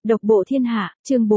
Độc bộ thiên hạ, chương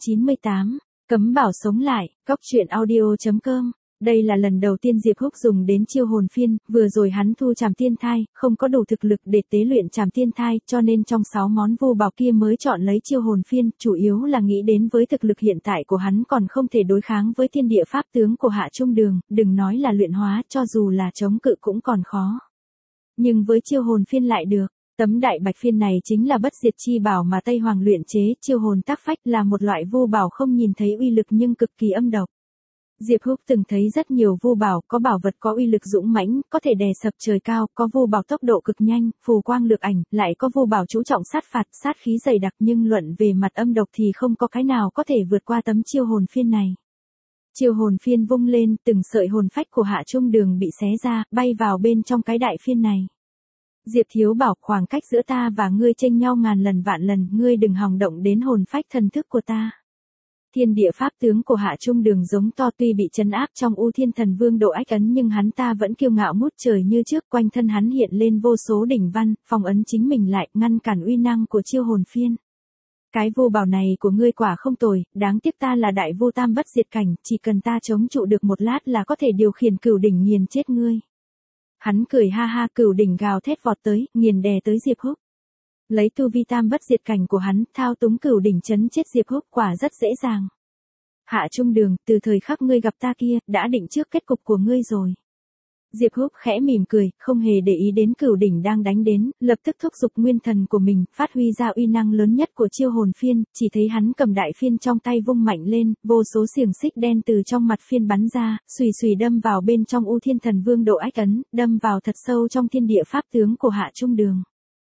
498, cấm bảo sống lại, góc truyện audio.com. Đây là lần đầu tiên Diệp Húc dùng đến chiêu hồn phiên, vừa rồi hắn thu trảm tiên thai, không có đủ thực lực để tế luyện trảm tiên thai, cho nên trong 6 món vô bảo kia mới chọn lấy chiêu hồn phiên, chủ yếu là nghĩ đến với thực lực hiện tại của hắn còn không thể đối kháng với thiên địa pháp tướng của Hạ Trung Đường, đừng nói là luyện hóa, cho dù là chống cự cũng còn khó. Nhưng với chiêu hồn phiên lại được. Tấm đại bạch phiên này chính là bất diệt chi bảo mà Tây Hoàng luyện chế, chiêu hồn tác phách là một loại vô bảo không nhìn thấy uy lực nhưng cực kỳ âm độc. Diệp Húc từng thấy rất nhiều vô bảo, có bảo vật có uy lực dũng mãnh, có thể đè sập trời cao, có vô bảo tốc độ cực nhanh, phù quang lược ảnh, lại có vô bảo chú trọng sát phạt, sát khí dày đặc nhưng luận về mặt âm độc thì không có cái nào có thể vượt qua tấm chiêu hồn phiên này. Chiêu hồn phiên vung lên, từng sợi hồn phách của Hạ Trung Đường bị xé ra, bay vào bên trong cái đại phiên này. Diệp Thiếu bảo, khoảng cách giữa ta và ngươi chênh nhau ngàn lần vạn lần, ngươi đừng hòng động đến hồn phách thần thức của ta. Thiên địa pháp tướng của Hạ Trung Đường giống to, tuy bị trấn áp trong U Thiên Thần Vương độ ách ấn nhưng hắn ta vẫn kiêu ngạo ngút trời như trước, quanh thân hắn hiện lên vô số đỉnh văn, phong ấn chính mình lại, ngăn cản uy năng của chiêu hồn phiên. Cái vô bảo này của ngươi quả không tồi, đáng tiếc ta là đại vô tam bất diệt cảnh, chỉ cần ta chống trụ được một lát là có thể điều khiển cửu đỉnh nghiền chết ngươi. Hắn cười ha ha, cửu đỉnh gào thét vọt tới, nghiền đè tới Diệp Húc. Lấy tu vi tam bất diệt cảnh của hắn, thao túng cửu đỉnh chấn chết Diệp Húc quả rất dễ dàng. Hạ Trung Đường, từ thời khắc ngươi gặp ta kia, đã định trước kết cục của ngươi rồi. Diệp Húc khẽ mỉm cười, không hề để ý đến cửu đỉnh đang đánh đến, lập tức thúc giục nguyên thần của mình, phát huy ra uy năng lớn nhất của chiêu hồn phiên, chỉ thấy hắn cầm đại phiên trong tay vung mạnh lên, vô số xiềng xích đen từ trong mặt phiên bắn ra, xùy xùy đâm vào bên trong U Thiên Thần Vương độ ách ấn, đâm vào thật sâu trong thiên địa pháp tướng của Hạ Trung Đường.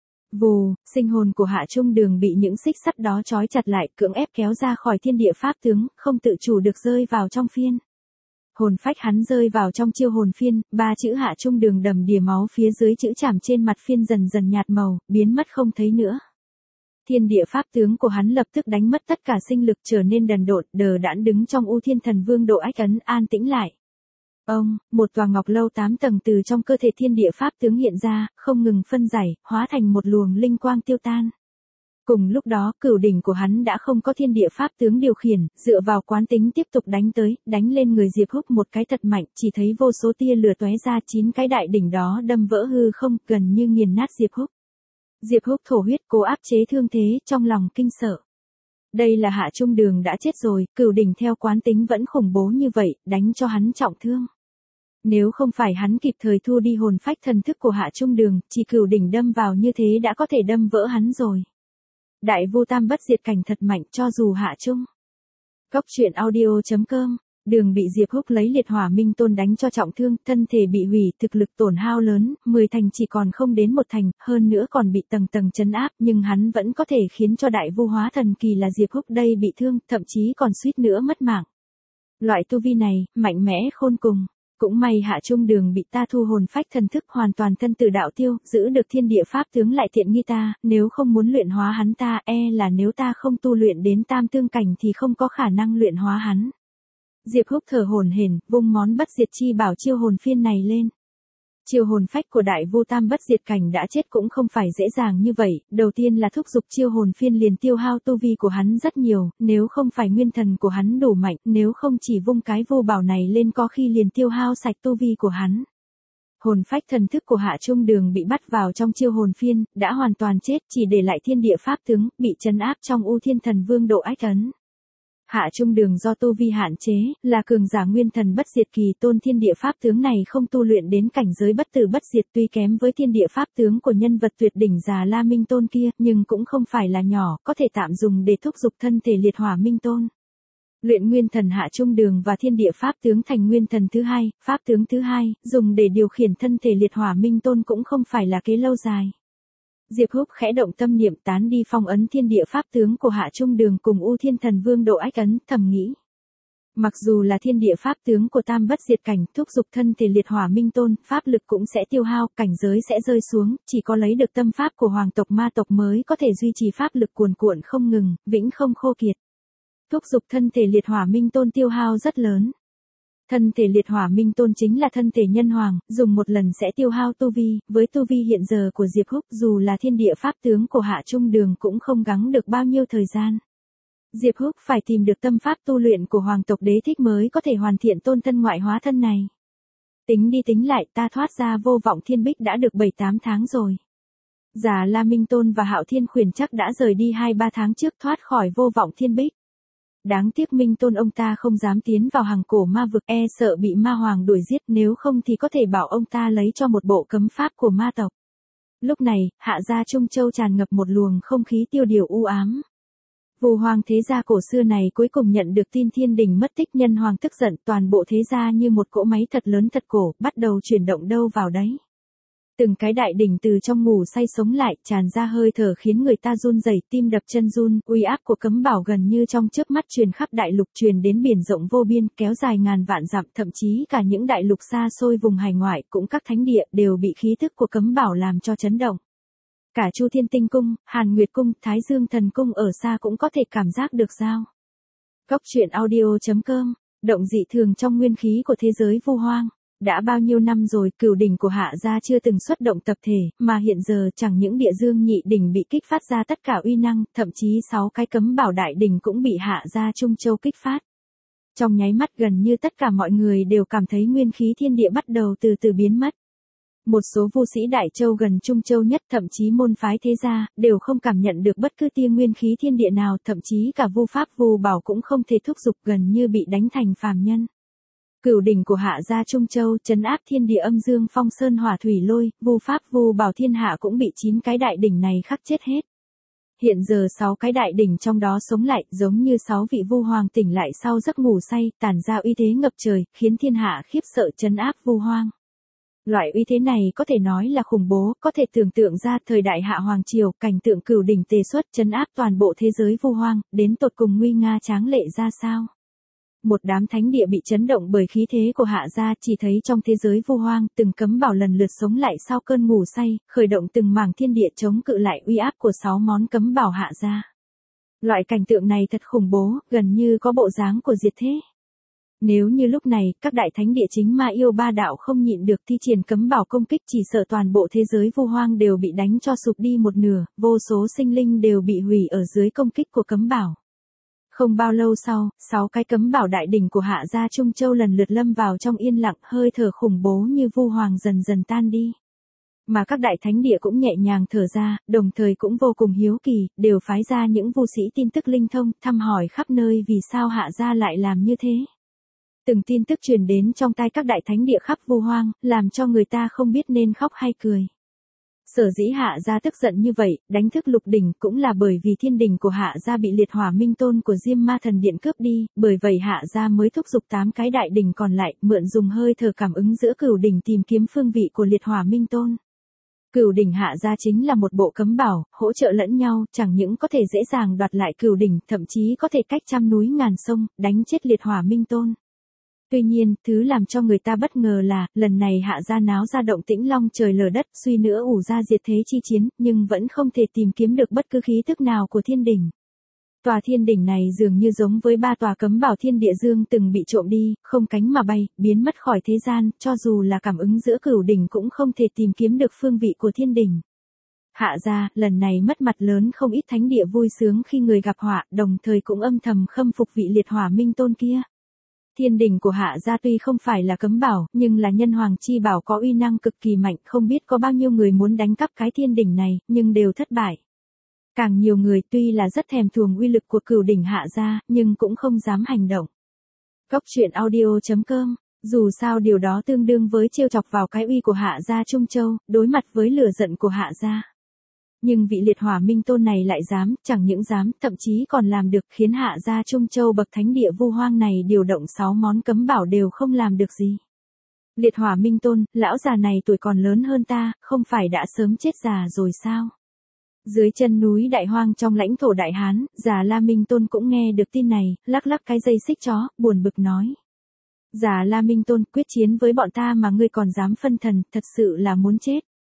Vù, sinh hồn của Hạ Trung Đường bị những xích sắt đó trói chặt lại, cưỡng ép kéo ra khỏi thiên địa pháp tướng, không tự chủ được rơi vào trong phiên. Hồn phách hắn rơi vào trong chiêu hồn phiên, 3 chữ Hạ Trung Đường đầm đìa máu phía dưới chữ trảm trên mặt phiên dần dần nhạt màu, biến mất không thấy nữa. Thiên địa pháp tướng của hắn lập tức đánh mất tất cả sinh lực, trở nên đần độn, đờ đẫn đứng trong U Thiên Thần Vương độ ách ấn, an tĩnh lại. Một tòa ngọc lâu 8 tầng từ trong cơ thể thiên địa pháp tướng hiện ra, không ngừng phân giải, hóa thành một luồng linh quang tiêu tan. Cùng lúc đó, cửu đỉnh của hắn đã không có thiên địa pháp tướng điều khiển, dựa vào quán tính tiếp tục đánh tới, đánh lên người Diệp Húc một cái thật mạnh, chỉ thấy vô số tia lửa tóe ra, 9 cái đại đỉnh đó đâm vỡ hư không, gần như nghiền nát Diệp Húc. Diệp Húc thổ huyết, cố áp chế thương thế, trong lòng kinh sợ. Đây là Hạ Trung Đường đã chết rồi, cửu đỉnh theo quán tính vẫn khủng bố như vậy, đánh cho hắn trọng thương. Nếu không phải hắn kịp thời thu đi hồn phách thần thức của Hạ Trung Đường, chỉ cửu đỉnh đâm vào như thế đã có thể đâm vỡ hắn rồi. Đại vô tam bất diệt cảnh thật mạnh, cho dù Hạ Trung. Góc truyện audio.com. Đường bị Diệp Húc lấy liệt hỏa minh tôn đánh cho trọng thương, thân thể bị hủy, thực lực tổn hao lớn, 10 thành chỉ còn không đến 1 thành, hơn nữa còn bị tầng tầng trấn áp, nhưng hắn vẫn có thể khiến cho đại vu hóa thần kỳ là Diệp Húc đây bị thương, thậm chí còn suýt nữa mất mạng. Loại tu vi này, mạnh mẽ khôn cùng. Cũng may Hạ Trung Đường bị ta thu hồn phách thần thức hoàn toàn thân tử đạo tiêu, giữ được thiên địa pháp tướng lại tiện nghi ta, nếu không muốn luyện hóa hắn ta, là nếu ta không tu luyện đến tam tương cảnh thì không có khả năng luyện hóa hắn. Diệp Húc thở hổn hển, vung món bất diệt chi bảo chiêu hồn phiên này lên. Chiêu hồn phách của đại vô tam bất diệt cảnh đã chết cũng không phải dễ dàng như vậy, đầu tiên là thúc giục chiêu hồn phiên liền tiêu hao tu vi của hắn rất nhiều, nếu không phải nguyên thần của hắn đủ mạnh, nếu không chỉ vung cái vô bảo này lên có khi liền tiêu hao sạch tu vi của hắn. Hồn phách thần thức của Hạ Trung Đường bị bắt vào trong chiêu hồn phiên, đã hoàn toàn chết, chỉ để lại thiên địa pháp tướng, bị trấn áp trong U Thiên Thần Vương độ ách ấn. Hạ Trung Đường do tu vi hạn chế, là cường giả nguyên thần bất diệt kỳ, tôn thiên địa pháp tướng này không tu luyện đến cảnh giới bất tử bất diệt, tuy kém với thiên địa pháp tướng của nhân vật tuyệt đỉnh già La Minh Tôn kia, nhưng cũng không phải là nhỏ, có thể tạm dùng để thúc giục thân thể liệt hỏa minh tôn. Luyện nguyên thần Hạ Trung Đường và thiên địa pháp tướng thành nguyên thần thứ hai, pháp tướng thứ hai, dùng để điều khiển thân thể liệt hỏa minh tôn cũng không phải là kế lâu dài. Diệp Húc khẽ động tâm niệm tán đi phong ấn thiên địa pháp tướng của Hạ Trung Đường cùng U Thiên Thần Vương độ ách ấn, thầm nghĩ. Mặc dù là thiên địa pháp tướng của tam bất diệt cảnh, thúc giục thân thể liệt hỏa minh tôn, pháp lực cũng sẽ tiêu hao, cảnh giới sẽ rơi xuống, chỉ có lấy được tâm pháp của hoàng tộc ma tộc mới có thể duy trì pháp lực cuồn cuộn không ngừng, vĩnh không khô kiệt. Thúc giục thân thể liệt hỏa minh tôn tiêu hao rất lớn. Thân thể liệt hỏa minh tôn chính là thân thể nhân hoàng, dùng một lần sẽ tiêu hao tu vi, với tu vi hiện giờ của Diệp Húc dù là thiên địa pháp tướng của Hạ Trung Đường cũng không gắng được bao nhiêu thời gian. Diệp Húc phải tìm được tâm pháp tu luyện của hoàng tộc Đế Thích mới có thể hoàn thiện tôn thân ngoại hóa thân này. Tính đi tính lại ta thoát ra Vô Vọng Thiên Bích đã được 7-8 tháng rồi. Già La Minh Tôn và Hạo Thiên Khuyển chắc đã rời đi 2-3 tháng trước thoát khỏi Vô Vọng Thiên Bích. Đáng tiếc Minh Tôn ông ta không dám tiến vào hàng cổ ma vực, e sợ bị ma hoàng đuổi giết, nếu không thì có thể bảo ông ta lấy cho một bộ cấm pháp của ma tộc. Lúc này, Hạ gia Trung Châu tràn ngập một luồng không khí tiêu điều u ám. Vu Hoàng thế gia cổ xưa này cuối cùng nhận được tin thiên đình mất tích, nhân hoàng tức giận, toàn bộ thế gia như một cỗ máy thật lớn thật cổ, bắt đầu chuyển động đâu vào đấy. Từng cái đại đỉnh từ trong ngủ say sống lại, tràn ra hơi thở khiến người ta run rẩy, tim đập chân run, uy áp của cấm bảo gần như trong chớp mắt truyền khắp đại lục, truyền đến biển rộng vô biên, kéo dài ngàn vạn dặm, thậm chí cả những đại lục xa xôi vùng hải ngoại, cũng các thánh địa đều bị khí tức của cấm bảo làm cho chấn động. Cả Chu Thiên Tinh Cung, Hàn Nguyệt Cung, Thái Dương Thần Cung ở xa cũng có thể cảm giác được sao. Góc truyện audio.com, động dị thường trong nguyên khí của thế giới vu hoang. Đã bao nhiêu năm rồi cửu đỉnh của Hạ gia chưa từng xuất động tập thể, mà hiện giờ chẳng những địa dương nhị đỉnh bị kích phát ra tất cả uy năng, thậm chí 6 cái cấm bảo đại đỉnh cũng bị Hạ gia Trung Châu kích phát. Trong nháy mắt gần như tất cả mọi người đều cảm thấy nguyên khí thiên địa bắt đầu từ từ biến mất. Một số vu sĩ Đại Châu gần Trung Châu nhất, thậm chí môn phái thế gia, đều không cảm nhận được bất cứ tia nguyên khí thiên địa nào, thậm chí cả vu pháp vu bảo cũng không thể thúc giục, gần như bị đánh thành phàm nhân. Cửu đỉnh của Hạ gia Trung Châu trấn áp thiên địa âm dương phong sơn hỏa thủy lôi, vu pháp vu bảo thiên hạ cũng bị 9 cái đại đỉnh này khắc chết hết. Hiện giờ 6 cái đại đỉnh trong đó sống lại, giống như 6 vị vu hoàng tỉnh lại sau giấc ngủ say, tản ra uy thế ngập trời, khiến thiên hạ khiếp sợ, trấn áp vu hoang. Loại uy thế này có thể nói là khủng bố, có thể tưởng tượng ra thời đại Hạ Hoàng Triều, cảnh tượng cửu đỉnh tề xuất trấn áp toàn bộ thế giới vu hoang, đến tột cùng nguy nga tráng lệ ra sao. Một đám thánh địa bị chấn động bởi khí thế của Hạ gia, chỉ thấy trong thế giới vu hoang, từng cấm bảo lần lượt sống lại sau cơn ngủ say, khởi động từng mảng thiên địa chống cự lại uy áp của 6 món cấm bảo Hạ gia. Loại cảnh tượng này thật khủng bố, gần như có bộ dáng của diệt thế. Nếu như lúc này, các đại thánh địa chính ma yêu ba đạo không nhịn được thi triển cấm bảo công kích, chỉ sợ toàn bộ thế giới vu hoang đều bị đánh cho sụp đi một nửa, vô số sinh linh đều bị hủy ở dưới công kích của cấm bảo. Không bao lâu sau, 6 cái cấm bảo đại đỉnh của Hạ gia Trung Châu lần lượt lâm vào trong yên lặng, hơi thở khủng bố như vu hoàng dần dần tan đi. Mà các đại thánh địa cũng nhẹ nhàng thở ra, đồng thời cũng vô cùng hiếu kỳ, đều phái ra những vu sĩ tin tức linh thông, thăm hỏi khắp nơi vì sao Hạ gia lại làm như thế. Từng tin tức truyền đến trong tai các đại thánh địa khắp vu hoang, làm cho người ta không biết nên khóc hay cười. Sở dĩ Hạ gia tức giận như vậy, đánh thức lục đỉnh, cũng là bởi vì thiên đỉnh của Hạ gia bị liệt hỏa minh tôn của Diêm Ma Thần Điện cướp đi, bởi vậy Hạ gia mới thúc giục 8 cái đại đỉnh còn lại, mượn dùng hơi thở cảm ứng giữa cửu đỉnh tìm kiếm phương vị của liệt hỏa minh tôn. Cửu đỉnh Hạ gia chính là một bộ cấm bảo, hỗ trợ lẫn nhau, chẳng những có thể dễ dàng đoạt lại cửu đỉnh, thậm chí có thể cách trăm núi ngàn sông, đánh chết liệt hỏa minh tôn. Tuy nhiên, thứ làm cho người ta bất ngờ là, lần này Hạ gia náo ra động tĩnh long trời lở đất, suy nữa ủ ra diệt thế chi chiến, nhưng vẫn không thể tìm kiếm được bất cứ khí tức nào của thiên đỉnh. Tòa thiên đỉnh này dường như giống với 3 tòa cấm bảo thiên địa dương từng bị trộm đi, không cánh mà bay, biến mất khỏi thế gian, cho dù là cảm ứng giữa cửu đỉnh cũng không thể tìm kiếm được phương vị của thiên đỉnh. Hạ gia, lần này mất mặt lớn, không ít thánh địa vui sướng khi người gặp họa, đồng thời cũng âm thầm khâm phục vị liệt hỏa minh tôn kia. Thiên đỉnh của Hạ gia tuy không phải là cấm bảo, nhưng là nhân hoàng chi bảo có uy năng cực kỳ mạnh, không biết có bao nhiêu người muốn đánh cắp cái thiên đỉnh này, nhưng đều thất bại. Càng nhiều người tuy là rất thèm thuồng uy lực của cửu đỉnh Hạ gia, nhưng cũng không dám hành động. Góc truyện audio.com, dù sao điều đó tương đương với trêu chọc vào cái uy của Hạ gia Trung Châu, đối mặt với lửa giận của Hạ gia. Nhưng vị liệt hỏa minh tôn này lại dám, chẳng những dám, thậm chí còn làm được, khiến Hạ gia Trung Châu bậc thánh địa vu hoang này điều động 6 món cấm bảo đều không làm được gì. Liệt hỏa minh tôn, lão già này tuổi còn lớn hơn ta, không phải đã sớm chết già rồi sao? Dưới chân núi Đại Hoang trong lãnh thổ Đại Hán, già La Minh Tôn cũng nghe được tin này, lắc lắc cái dây xích chó, buồn bực nói. Già La Minh Tôn, quyết chiến với bọn ta mà ngươi còn dám phân thần, thật sự là muốn chết.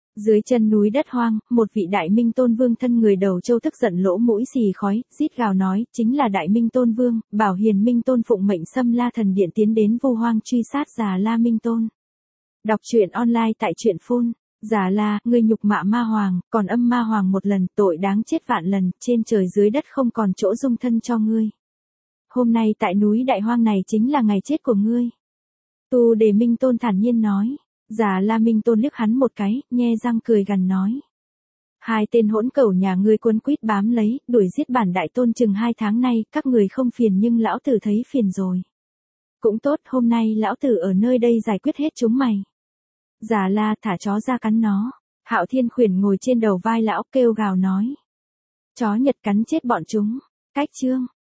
Dưới chân núi đất hoang, một vị Đại Minh Tôn Vương thân người đầu trâu tức giận lỗ mũi xì khói, rít gào nói, chính là Đại Minh Tôn Vương, bảo Hiền Minh Tôn phụng mệnh xâm La Thần Điện tiến đến Vu Hoang truy sát Già La Minh Tôn. Đọc truyện online tại truyện phun. Già La, ngươi nhục mạ ma hoàng, còn âm ma hoàng một lần, tội đáng chết vạn lần, trên trời dưới đất không còn chỗ dung thân cho ngươi. Hôm nay tại núi Đại Hoang này chính là ngày chết của ngươi. Tu Đề Minh Tôn thản nhiên nói. Già La Minh Tôn liếc hắn một cái, nhe răng cười gằn nói. Hai tên hỗn cẩu nhà ngươi quấn quýt bám lấy, đuổi giết bản đại tôn chừng 2 tháng nay, các người không phiền nhưng lão tử thấy phiền rồi. Cũng tốt, hôm nay lão tử ở nơi đây giải quyết hết chúng mày. Già La, thả chó ra cắn nó. Hạo Thiên Khuyển ngồi trên đầu vai lão kêu gào nói. Chó Nhật cắn chết bọn chúng. Cách chương.